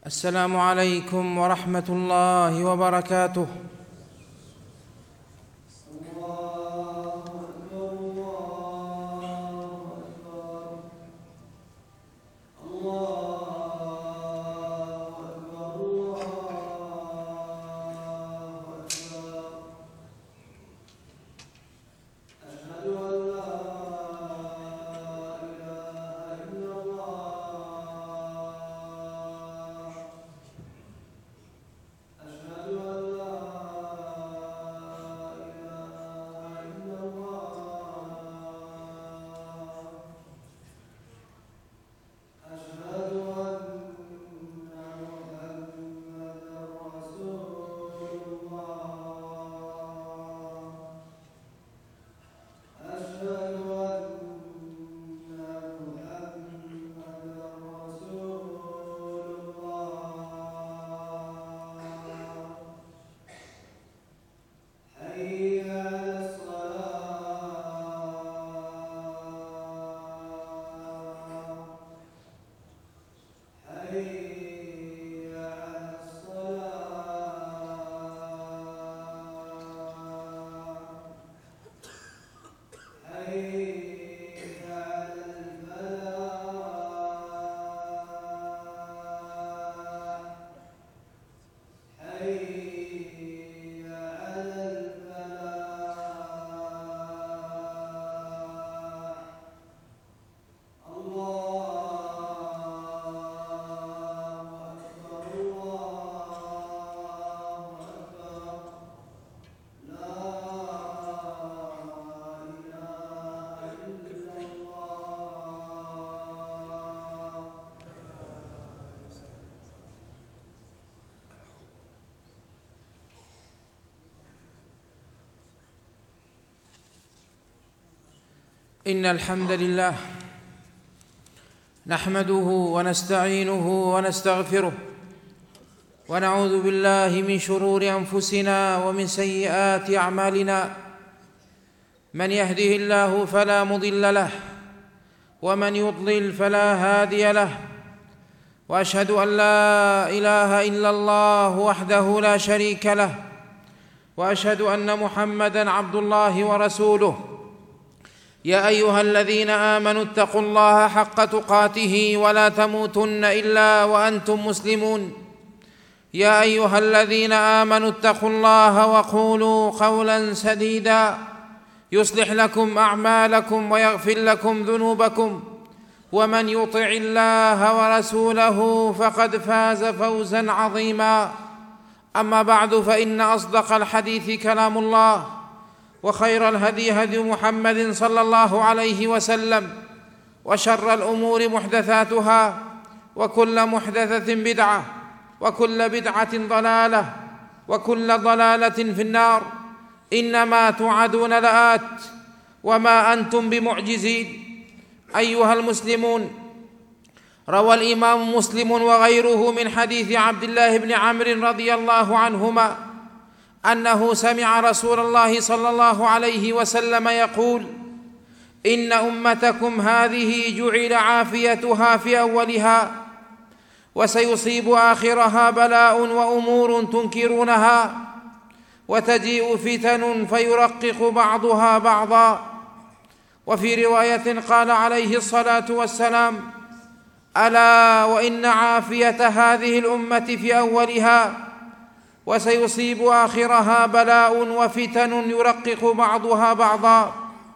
السلام عليكم ورحمة الله وبركاته. إن الحمد لله نحمده ونستعينه ونستغفره ونعوذ بالله من شرور أنفسنا ومن سيئات أعمالنا. من يهده الله فلا مضل له ومن يضلل فلا هادي له، وأشهد أن لا إله إلا الله وحده لا شريك له، وأشهد أن محمدًا عبد الله ورسوله. يا أيها الذين آمنوا اتقوا الله حق تقاته ولا تموتن إلا وأنتم مسلمون. يا أيها الذين آمنوا اتقوا الله وقولوا قولا سديدا يصلح لكم أعمالكم ويغفر لكم ذنوبكم، ومن يطع الله ورسوله فقد فاز فوزا عظيما. أما بعد، فإن أصدق الحديث كلام الله، وخير الهدي هدي محمد صلى الله عليه وسلم، وشر الأمور محدثاتها، وكل محدثة بدعة، وكل بدعة ضلالة، وكل ضلالة في النار. إنما توعدون لآت وما أنتم بمعجزين. أيها المسلمون، روى الإمام مسلم وغيره من حديث عبد الله بن عمرو رضي الله عنهما أنه سمع رسول الله صلى الله عليه وسلم يقول: إن أمتكم هذه جعل عافيتها في أولها، وسيصيب آخرها بلاء وأمور تنكرونها، وتجيء فتن فيرقق بعضها بعضا. وفي رواية قال عليه الصلاة والسلام: ألا وإن عافية هذه الأمة في أولها، وسيصيب آخرها بلاء وفتن يرقق بعضها بعضا.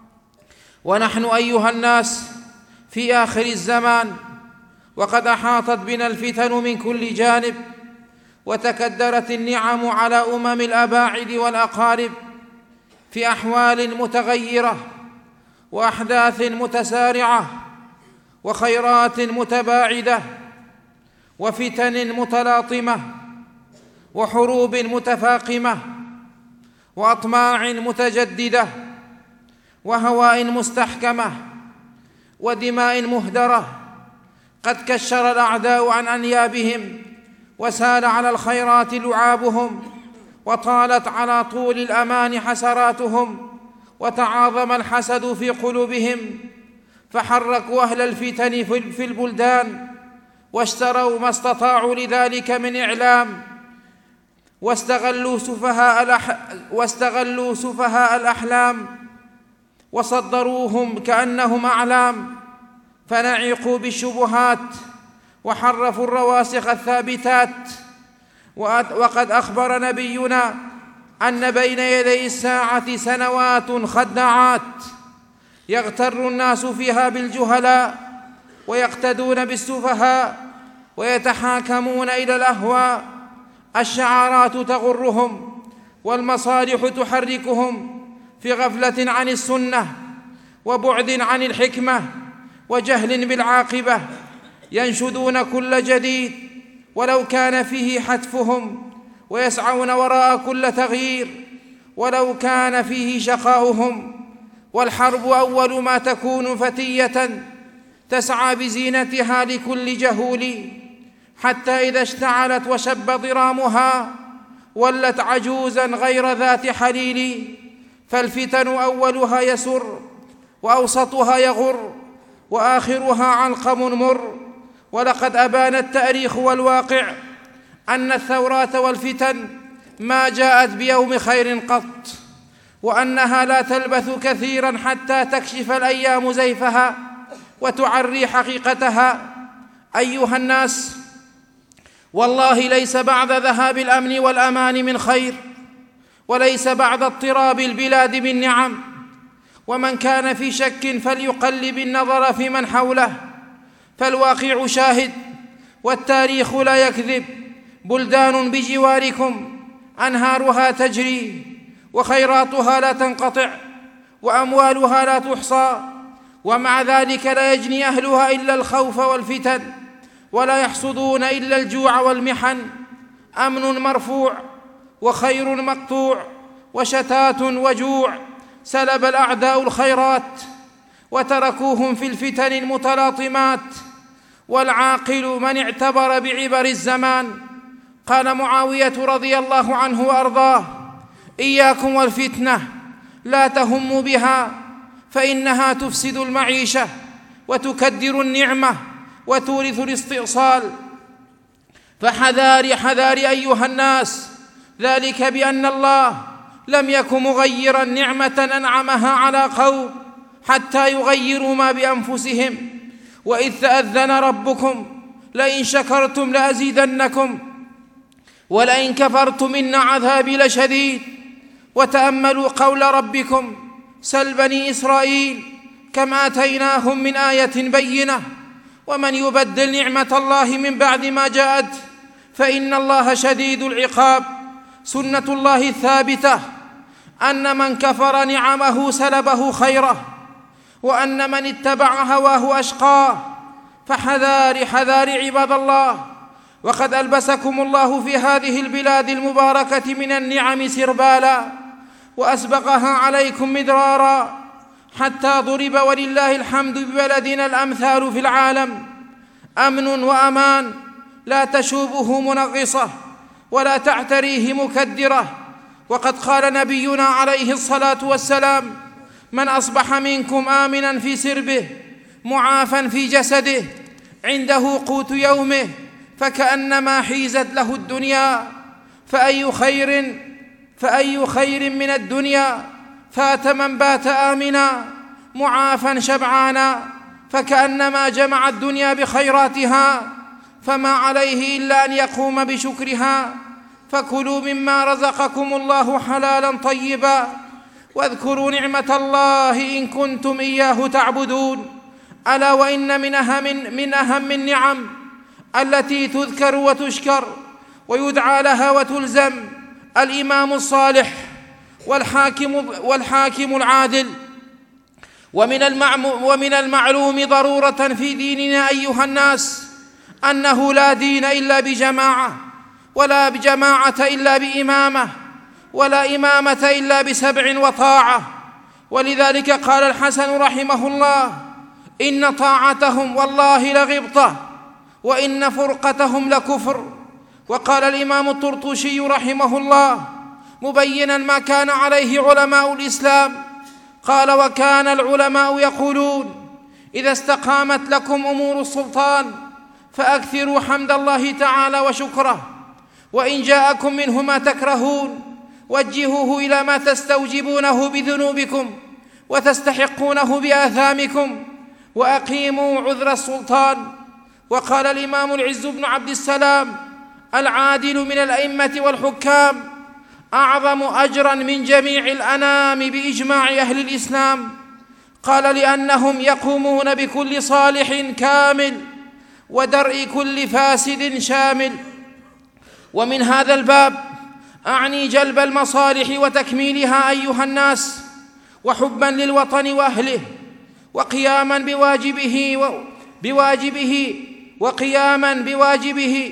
ونحن أيها الناس في آخر الزمان، وقد أحاطت بنا الفتن من كل جانب، وتكدرت النعم على الأباعد والأقارب في أحوال متغيرة، وأحداث متسارعة، وخيرات متباعدة، وفتن متلاطمة، وحروب متفاقمة، وأطماع متجددة، وهواء مستحكمة، ودماء مهدرة. قد كشر الأعداء عن أنيابهم، وسال على الخيرات لعابهم، وطالت على طول الأمان حسراتهم، وتعاظم الحسد في قلوبهم، فحركوا أهل الفتن في البلدان، واشتروا ما استطاعوا لذلك من إعلام، واستغلوا سفهاء الأحلام وصدروهم كأنهم أعلام، فنعقوا بالشبهات وحرفوا الرواسخ الثابتات. وقد أخبر نبينا أن بين يدي الساعة سنوات خداعات يغتر الناس فيها بالجهلاء ويقتدون بالسفهاء ويتحاكمون إلى الأهواء. الشعارات تغرهم والمصالح تحركهم في غفلة عن السنة وبعد عن الحكمة وجهل بالعاقبة، ينشدون كل جديد ولو كان فيه حتفهم، ويسعون وراء كل تغيير ولو كان فيه شقاؤهم. والحرب أول ما تكون فتية تسعى بزينتها لكل جهول، حتى إذا اشتعلت وشب ضرامها ولت عجوزا غير ذات حليل. فالفتن أولها يسر وأوسطها يغر وآخرها علقم مر. ولقد أبان التاريخ والواقع أن الثورات والفتن ما جاءت بيوم خير قط، وأنها لا تلبث كثيرا حتى تكشف الأيام زيفها وتعري حقيقتها. أيها الناس، والله ليس بعد ذهاب الأمن والأمان من خير، وليس بعد اضطراب البلاد من نعم. ومن كان في شك فليقلب النظر في من حوله، فالواقع شاهد والتاريخ لا يكذب. بلدان بجواركم أنهارها تجري وخيراتها لا تنقطع وأموالها لا تحصى، ومع ذلك لا يجني أهلها إلا الخوف والفتن، ولا يحصدون إلا الجوع والمحن. أمن مرفوع وخير مقطوع وشتات وجوع. سلب الأعداء الخيرات وتركوهم في الفتن المتلاطمات. والعاقل من اعتبر بعبر الزمان. قال معاوية رضي الله عنه وأرضاه: إياكم والفتنة، لا تهموا بها، فإنها تفسد المعيشة وتكدر النعمة وتورث الاستئصال. فحذار أيها الناس، ذلك بأن الله لم يكن مغيرا نعمة أنعمها على قوم حتى يغيروا ما بأنفسهم. وإذ تأذن ربكم لئن شكرتم لأزيدنكم ولئن كفرتم إن عذابي لشديد. وتأملوا قول ربكم: سل بني إسرائيل كم آتيناهم من آية بينة ومن يبدل نعمة الله من بعد ما جاءت فإن الله شديد العقاب. سنة الله الثابتة أن من كفر نعمه سلبه خيره، وأن من اتبع هواه أشقاه. فحذار عباد الله. وقد ألبسكم الله في هذه البلاد المباركة من النعم سربالا، وأسبغها عليكم مدرارا، حتى ضرب ولله الحمد ببلدنا الأمثال في العالم. أمن وأمان لا تشوبه منغصة ولا تعتريه مكدرة. وقد قال نبينا عليه الصلاة والسلام: من أصبح منكم آمنا في سربه معافا في جسده عنده قوت يومه فكأنما حيزت له الدنيا. فأي خير من الدنيا فات من بات آمنا معافا شبعانا، فكأنما جمع الدنيا بخيراتها، فما عليه إلا أن يقوم بشكرها. فكلوا مما رزقكم الله حلالا طيبا، واذكروا نعمة الله إن كنتم إياه تعبدون. ألا وإن من أهم النعم التي تذكر وتشكر ويدعى لها وتلزم الإمام الصالح والحاكم العادل. ومن المعلوم ضرورة في ديننا أيها الناس أنه لا دين إلا بجماعة، ولا جماعة إلا بإمامة، ولا إمامة إلا بسبع وطاعة. ولذلك قال الحسن رحمه الله: إن طاعتهم والله لغبطة، وإن فرقتهم لكفر. وقال الإمام الطرطوشي رحمه الله مبينا ما كان عليه علماء الإسلام، قال: وكان العلماء يقولون: إذا استقامت لكم أمور السلطان فأكثروا حمد الله تعالى وشكره، وإن جاءكم منه ما تكرهون وجهوه إلى ما تستوجبونه بذنوبكم وتستحقونه بآثامكم، وأقيموا عذر السلطان. وقال الإمام العز بن عبد السلام العادل من الأئمة والحكام: أعظم أجرا من جميع الأنام بإجماع أهل الإسلام. قال: لأنهم يقومون بكل صالح كامل ودرء كل فاسد شامل. ومن هذا الباب أعني جلب المصالح وتكميلها أيها الناس، وحبا للوطن وأهله، وقياما بواجبه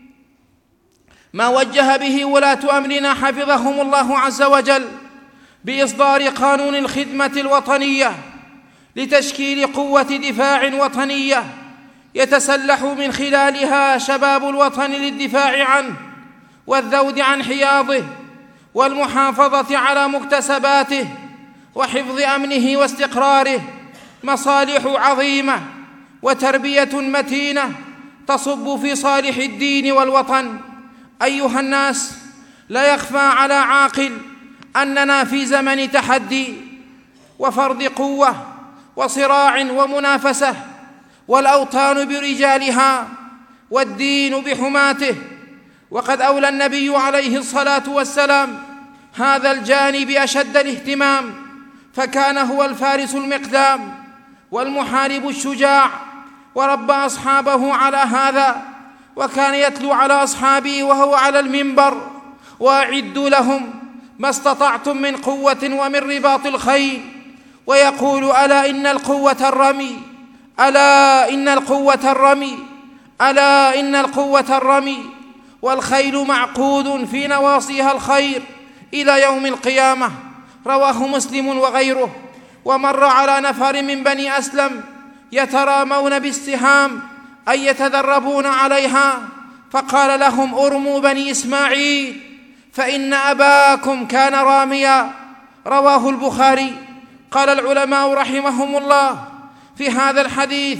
ما وجه به ولاة أمرنا حفظهم الله عز وجل بإصدار قانون الخدمة الوطنية لتشكيل قوة دفاع وطنية يتسلح من خلالها شباب الوطن للدفاع عنه والذود عن حياضه والمحافظة على مكتسباته وحفظ أمنه واستقراره. مصالح عظيمة وتربية متينة تصب في صالح الدين والوطن. أيها الناس، لا يخفى على عاقل أننا في زمن تحدي وفرض قوة وصراع ومنافسة، والأوطان برجالها والدين بحماته، وقد أولى النبي عليه الصلاة والسلام هذا الجانب أشد الاهتمام، فكان هو الفارس المقدام والمحارب الشجاع، وربى أصحابه على هذا، وكان يتلو على أصحابه وهو على المنبر: وأعدوا لهم ما استطعتم من قوة ومن رباط الخيل، ويقول: ألا إن القوة الرمي، ألا إن القوة الرمي، ألا إن القوة الرمي، والخيل معقود في نواصيها الخير إلى يوم القيامة. رواه مسلم وغيره. ومر على نفر من بني أسلم يترامون بالسهام أي يتدربون عليها، فقال لهم: أرموا بني إسماعيل فإن أباكم كان راميا. رواه البخاري. قال العلماء رحمهم الله في هذا الحديث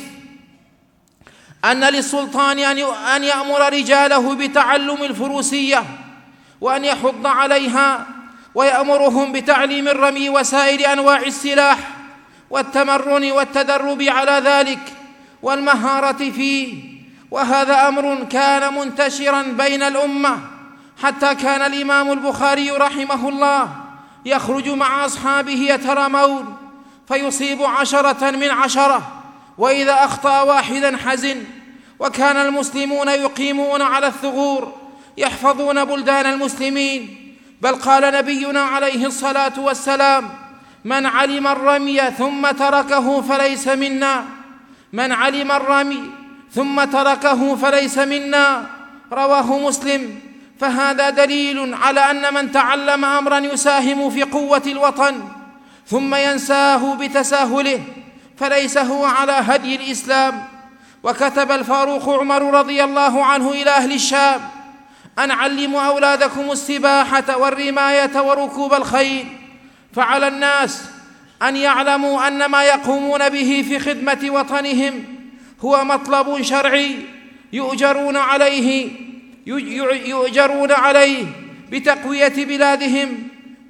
أن للسلطان أن يأمر رجاله بتعلم الفروسية وأن يحض عليها، ويأمرهم بتعليم الرمي وسائر أنواع السلاح والتمرن والتدرب على ذلك والمهارة فيه. وهذا أمر كان منتشرا بين الأمة، حتى كان الإمام البخاري رحمه الله يخرج مع أصحابه يترامون فيصيب 10 من 10، وإذا أخطأ واحدا حزن. وكان المسلمون يقيمون على الثغور يحفظون بلدان المسلمين، بل قال نبينا عليه الصلاة والسلام: من علم الرمي ثم تركه فليس منا، من علم الرمي ثم تركه فليس منا. رواه مسلم. فهذا دليل على أن من تعلم أمرا يساهم في قوة الوطن ثم ينساه بتساهله فليس هو على هدي الإسلام. وكتب الفاروق عمر رضي الله عنه إلى أهل الشام: أن علموا أولادكم السباحة والرماية وركوب الخيل. فعلى الناس أن يعلموا أن ما يقومون به في خدمة وطنهم هو مطلب شرعي يؤجرون عليه بتقوية بلادهم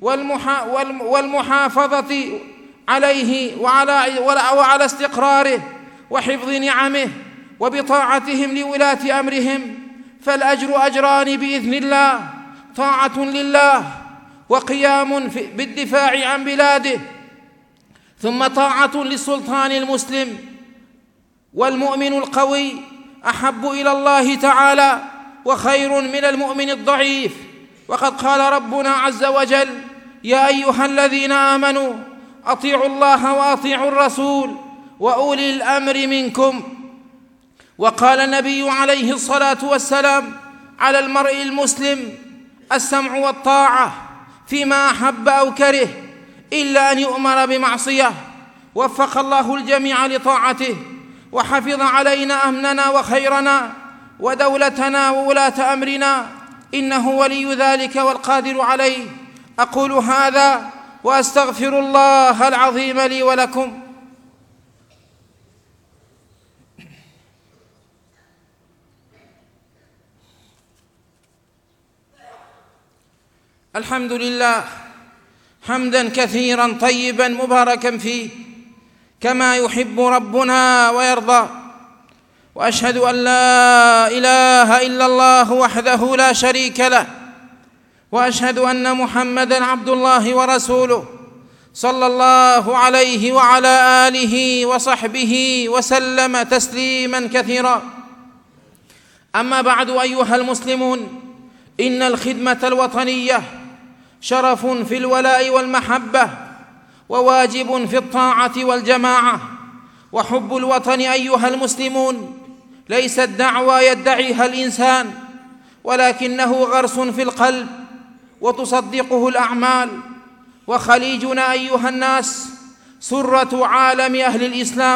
والمحافظة عليه وعلى استقراره وحفظ نعمه وبطاعتهم لولاة أمرهم. فالأجر أجران بإذن الله: طاعة لله وقيام بالدفاع عن بلاده، ثم طاعة للسلطان المسلم. والمؤمن القوي أحب إلى الله تعالى وخير من المؤمن الضعيف. وقد قال ربنا عز وجل: يا أيها الذين آمنوا أطيعوا الله وأطيعوا الرسول وأولي الأمر منكم. وقال النبي عليه الصلاة والسلام: على المرء المسلم السمع والطاعة فيما أحب أو كره إلا أن يؤمر بمعصية. وفق الله الجميع لطاعته وحفظ علينا أمننا وخيرنا ودولتنا وولاة أمرنا، إنه ولي ذلك والقادر عليه. أقول هذا وأستغفر الله العظيم لي ولكم. الحمد لله حمدا كثيرا طيبا مباركا فيه كما يحب ربنا ويرضى، وأشهد أن لا إله إلا الله وحده لا شريك له، وأشهد أن محمدًا عبد الله ورسوله صلى الله عليه وعلى آله وصحبه وسلم تسليمًا كثيرا. أما بعد أيها المسلمون، إن الخدمة الوطنية شرف في الولاء والمحبة، وواجب في الطاعة والجماعة. وحب الوطن أيها المسلمون ليست دعوى يدعيها الإنسان، ولكنه غرس في القلب وتصدقه الأعمال. وخليجنا أيها الناس سرة عالم أهل الإسلام،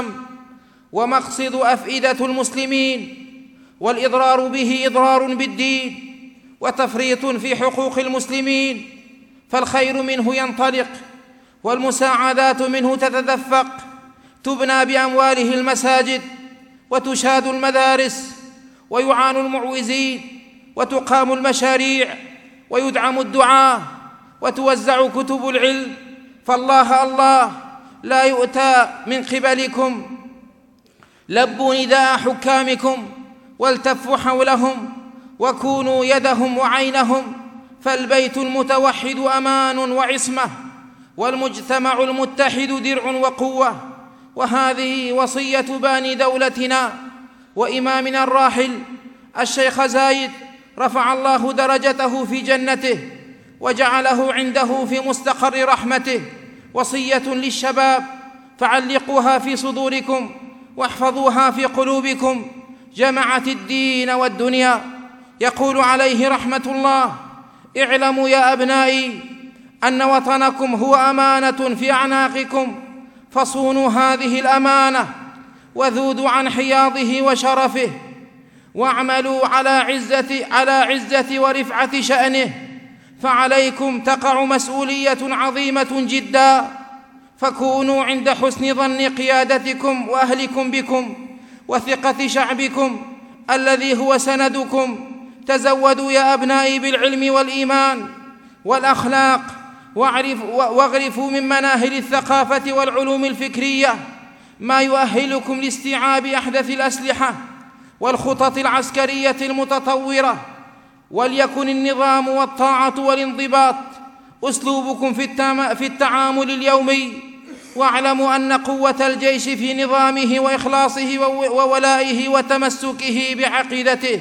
ومقصد أفئدة المسلمين، والإضرار به إضرار بالدين وتفريط في حقوق المسلمين، فالخير منه ينطلق والمساعدات منه تتدفق. تبنى بأمواله المساجد، وتشاد المدارس، ويعان المعوزين، وتقام المشاريع، ويدعم الدعاة، وتوزع كتب العلم. فالله الله لا يؤتى من قبلكم. لبوا نداء حكامكم والتفوا حولهم، وكونوا يدهم وعينهم، فالبيت المتوحد أمان وعصمة، والمجتمع المتحد درع وقوة. وهذه وصية باني دولتنا وإمامنا الراحل الشيخ زايد، رفع الله درجته في جنته وجعله عنده في مستقر رحمته، وصية للشباب فعلقوها في صدوركم واحفظوها في قلوبكم. جمعت الدين والدنيا. يقول عليه رحمة الله: اعلموا يا أبنائي أن وطنكم هو أمانة في أعناقكم، فصونوا هذه الأمانة وذودوا عن حياضه وشرفه، واعملوا على عزة ورفعة شأنه، فعليكم تقع مسؤولية عظيمة جدا. فكونوا عند حسن ظن قيادتكم وأهلكم بكم وثقة شعبكم الذي هو سندكم. تزودوا يا أبنائي بالعلم والإيمان والأخلاق، واغرفوا من مناهل الثقافة والعلوم الفكرية ما يؤهلكم لاستيعاب أحدث الأسلحة والخطط العسكرية المتطورة. وليكن النظام والطاعة والانضباط أسلوبكم في التعامل اليومي. واعلموا أن قوة الجيش في نظامه وإخلاصه وولائه وتمسكه بعقيدته.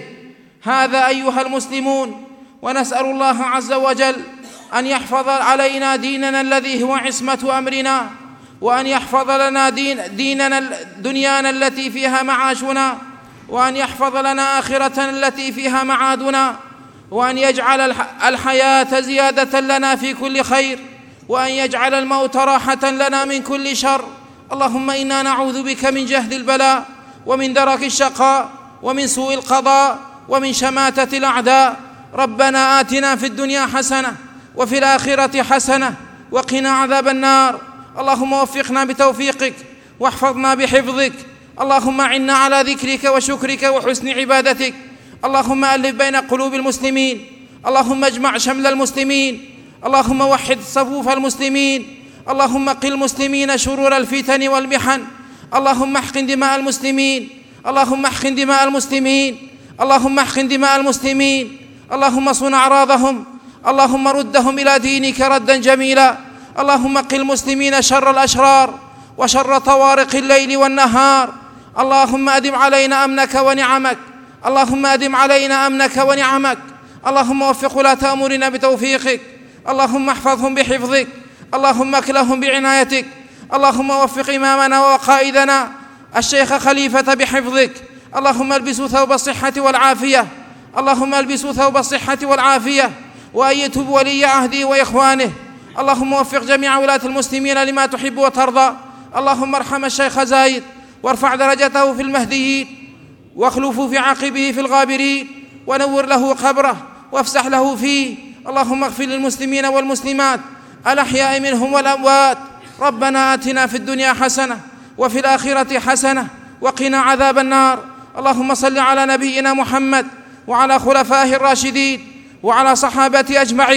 هذا أيها المسلمون، ونسأل الله عز وجل أن يحفظ علينا ديننا الذي هو عصمة أمرنا، وأن يحفظ لنا ديننا دنيانا التي فيها معاشنا، وأن يحفظ لنا آخرتنا التي فيها معادنا، وأن يجعل الحياة زيادة لنا في كل خير، وأن يجعل الموت راحة لنا من كل شر. اللهم إنا نعوذ بك من جهد البلاء، ومن درك الشقاء، ومن سوء القضاء، ومن شماتة الأعداء. ربنا آتنا في الدنيا حسنة وفي الآخرة حسنة وقنا عذاب النار. اللهم وفقنا بتوفيقك واحفظنا بحفظك. اللهم أعنا على ذكرك وشكرك وحسن عبادتك. اللهم ألف بين قلوب المسلمين. اللهم اجمع شمل المسلمين. اللهم وحد صفوف المسلمين. اللهم قل المسلمين شرور الفتن والمحن. اللهم احقن دماء المسلمين. اللهم احقن دماء المسلمين. اللهم احقن دماء المسلمين. اللهم صن أعراضهم. اللهم ردهم إلى دينك ردا جميلا. اللهم قل المسلمين شر الأشرار وشر طوارق الليل والنهار. اللهم أدم علينا أمنك ونعمك. اللهم أدم علينا أمنك ونعمك. اللهم وفق ولاة أمورنا بتوفيقك. اللهم احفظهم بحفظك. اللهم اكلهم بعنايتك. اللهم وفق إمامنا وقائدنا الشيخ خليفة بحفظك. اللهم البسوا ثوب الصحة والعافية. اللهم البسوا ثوب الصحة والعافية، وأيده بولي عهده وإخوانه. اللهم وفق جميع ولاة المسلمين لما تحب وترضى. اللهم ارحم الشيخ زايد وارفع درجته في المهديين، واخلفوا في عقبه في الغابرين، ونور له قبره وافسح له فيه. اللهم اغفر للمسلمين والمسلمات الأحياء منهم والأموات. ربنا آتنا في الدنيا حسنة وفي الآخرة حسنة وقنا عذاب النار. اللهم صل على نبينا محمد وعلى خلفائه الراشدين وعلى صحابته أجمعين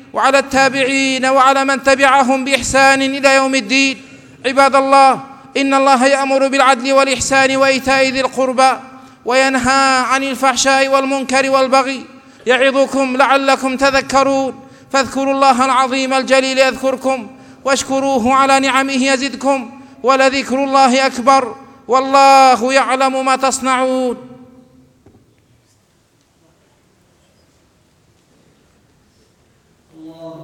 وعلى التابعين وعلى من تبعهم بإحسان إلى يوم الدين. عباد الله، إن الله يأمر بالعدل والإحسان وإيتاء ذي القربى وينهى عن الفحشاء والمنكر والبغي، يعظكم لعلكم تذكرون. فاذكروا الله العظيم الجليل يذكركم، واشكروه على نعمه يزدكم، ولذكر الله أكبر، والله يعلم ما تصنعون.